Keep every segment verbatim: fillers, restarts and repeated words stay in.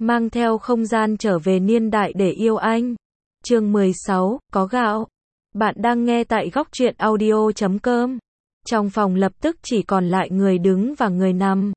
mang theo không gian trở về niên đại để yêu anh. Chương mười sáu, có gạo. Bạn đang nghe tại góc truyện audio chấm com. Trong phòng lập tức chỉ còn lại người đứng và người nằm.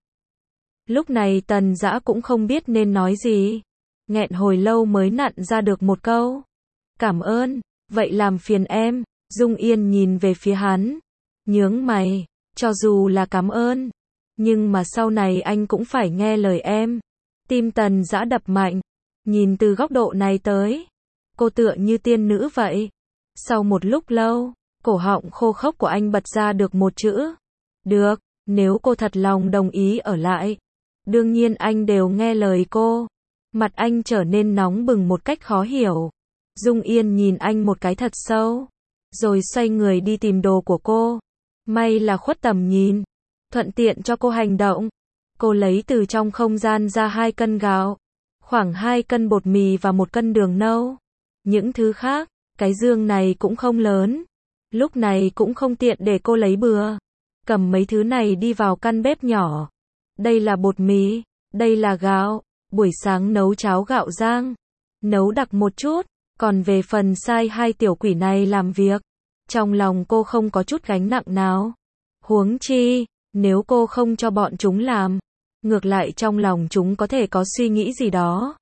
Lúc này Tần Dã cũng không biết nên nói gì. Nghẹn hồi lâu mới nặn ra được một câu. Cảm ơn, vậy làm phiền em. Dung Yên nhìn về phía hắn. Nhướng mày, cho dù là cảm ơn. Nhưng mà sau này anh cũng phải nghe lời em. Tim Tần Dã đập mạnh. Nhìn từ góc độ này tới. Cô tựa như tiên nữ vậy. Sau một lúc lâu, cổ họng khô khốc của anh bật ra được một chữ. Được, nếu cô thật lòng đồng ý ở lại. Đương nhiên anh đều nghe lời cô. Mặt anh trở nên nóng bừng một cách khó hiểu. Dung Yên nhìn anh một cái thật sâu. Rồi xoay người đi tìm đồ của cô. May là khuất tầm nhìn. Thuận tiện cho cô hành động. Cô lấy từ trong không gian ra hai cân gạo. Khoảng hai cân bột mì và một cân đường nâu. Những thứ khác, cái dương này cũng không lớn. Lúc này cũng không tiện để cô lấy bừa. Cầm mấy thứ này đi vào căn bếp nhỏ. Đây là bột mì, đây là gạo. Buổi sáng nấu cháo gạo rang. Nấu đặc một chút. Còn về phần sai hai tiểu quỷ này làm việc. Trong lòng cô không có chút gánh nặng nào. Huống chi, nếu cô không cho bọn chúng làm. Ngược lại trong lòng chúng có thể có suy nghĩ gì đó.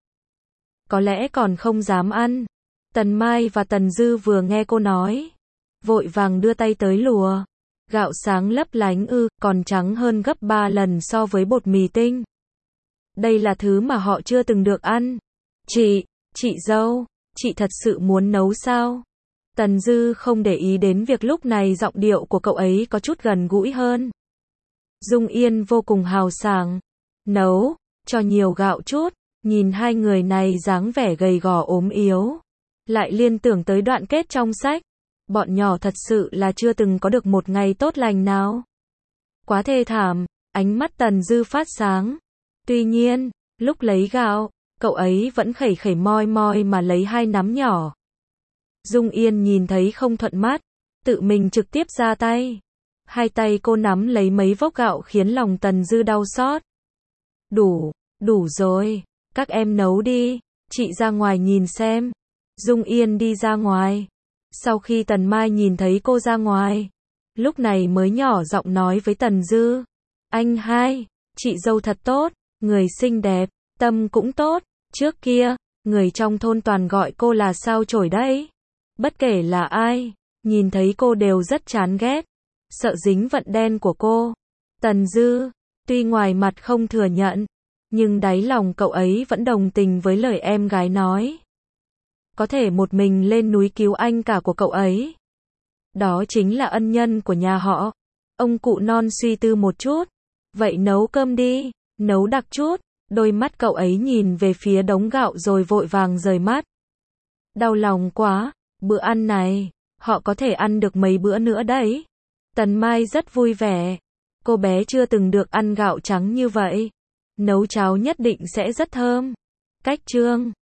Có lẽ còn không dám ăn. Tần Mai và Tần Dư vừa nghe cô nói. Vội vàng đưa tay tới lùa. Gạo sáng lấp lánh ư, còn trắng hơn gấp ba lần so với bột mì tinh. Đây là thứ mà họ chưa từng được ăn. Chị, chị dâu, chị thật sự muốn nấu sao? Tần Dư không để ý đến việc lúc này giọng điệu của cậu ấy có chút gần gũi hơn. Dung Yên vô cùng hào sảng. Nấu, cho nhiều gạo chút. Nhìn hai người này dáng vẻ gầy gò ốm yếu. Lại liên tưởng tới đoạn kết trong sách. Bọn nhỏ thật sự là chưa từng có được một ngày tốt lành nào. Quá thê thảm, ánh mắt Tần Dư phát sáng. Tuy nhiên, lúc lấy gạo, cậu ấy vẫn khẩy khẩy moi moi mà lấy hai nắm nhỏ. Dung Yên nhìn thấy không thuận mắt, tự mình trực tiếp ra tay. Hai tay cô nắm lấy mấy vốc gạo khiến lòng Tần Dư đau xót. Đủ, đủ rồi, các em nấu đi, chị ra ngoài nhìn xem. Dung Yên đi ra ngoài. Sau khi Tần Mai nhìn thấy cô ra ngoài, lúc này mới nhỏ giọng nói với Tần Dư. Anh hai, chị dâu thật tốt, người xinh đẹp, tâm cũng tốt. Trước kia, người trong thôn toàn gọi cô là sao chổi đấy. Bất kể là ai, nhìn thấy cô đều rất chán ghét. Sợ dính vận đen của cô. Tần Dư, tuy ngoài mặt không thừa nhận, nhưng đáy lòng cậu ấy vẫn đồng tình với lời em gái nói. Có thể một mình lên núi cứu anh cả của cậu ấy. Đó chính là ân nhân của nhà họ. Ông cụ non suy tư một chút. Vậy nấu cơm đi, nấu đặc chút. Đôi mắt cậu ấy nhìn về phía đống gạo rồi vội vàng rời mắt. Đau lòng quá, bữa ăn này, họ có thể ăn được mấy bữa nữa đấy. Tần Mai rất vui vẻ. Cô bé chưa từng được ăn gạo trắng như vậy. Nấu cháo nhất định sẽ rất thơm. Cách chương